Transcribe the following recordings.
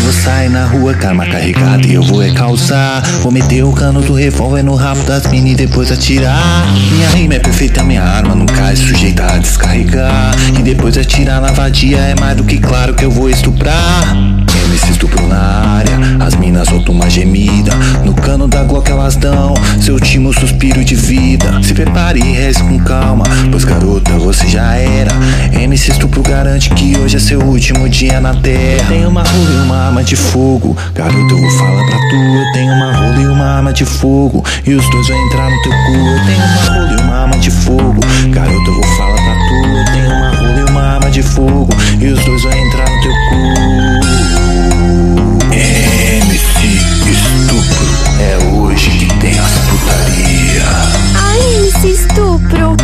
vou sair na rua, karma carregada e eu vou causar. Vou meter o cano do revólver no rabo das mini e depois atirar. Minha rima é perfeita, minha arma nunca é sujeita a descarregar. E depois atirar na vadia é mais do que claro que eu vou estuprar. MC estupro na área, as minas soltam uma gemida. No cano da Glock elas dão seu último suspiro de vida. Se prepare e reze com calma, pois garota, você já era. MC estupro garante que hoje é seu último dia na terra. Tenho uma rola e uma arma de fogo, garota, eu vou falar pra tu. Eu tenho uma rola e uma arma de fogo, e os dois vão entrar no teu cu. Eu tenho uma rola e uma arma de fogo, garota, eu vou falar pra tu. Eu tenho uma rola e uma arma de fogo, e os dois vão entrar no teu cu. MC Estupro, é hoje que tem as putaria. Ai, MC Estupro.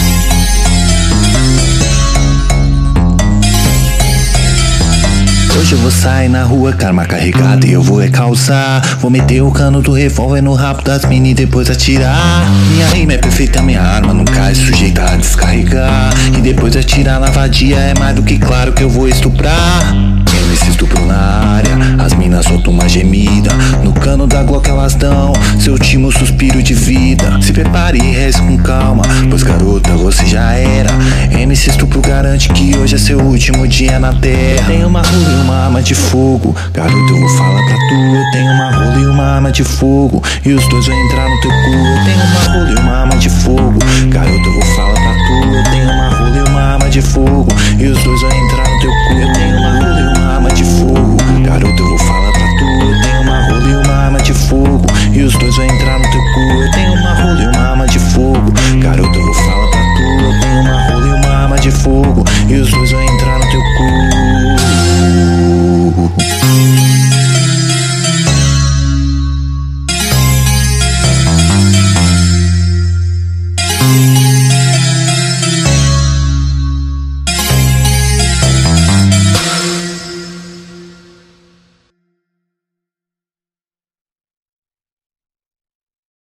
Hoje eu vou sair na rua, karma carregada e eu vou causar. Vou meter o cano do revólver no rabo das mini e depois atirar. Minha rima é perfeita, minha arma nunca é sujeita a descarregar. E depois atirar na vadia é mais do que claro que eu vou estuprar. MC estupro na área, as minas soltam uma gemida. No cano da Glock elas dão seu último suspiro de vida. Se prepare e reze com calma, pois garota, você já era. MC estupro garante que hoje é seu último dia na terra. Tenho uma rola e uma arma de fogo, garota, eu vou falar pra tu. Eu tenho uma rola e uma arma de fogo, e os dois vão entrar no teu cu. Eu tenho uma rola e uma arma de fogo, garota, eu vou falar pra tu. Eu tenho uma rola e uma arma de fogo, e os dois vão entrar no teu cu. Eu tenho uma rola e uma arma de fogo, garota, eu vou falar pra tu. Eu tenho uma rola e uma arma de fogo, e os dois vão entrar no teu cu. Eu tenho uma rola e uma arma de fogo, garota, eu vou falar pra tu. Eu tenho uma rola e uma arma de fogo, e os dois vão entrar no teu cu.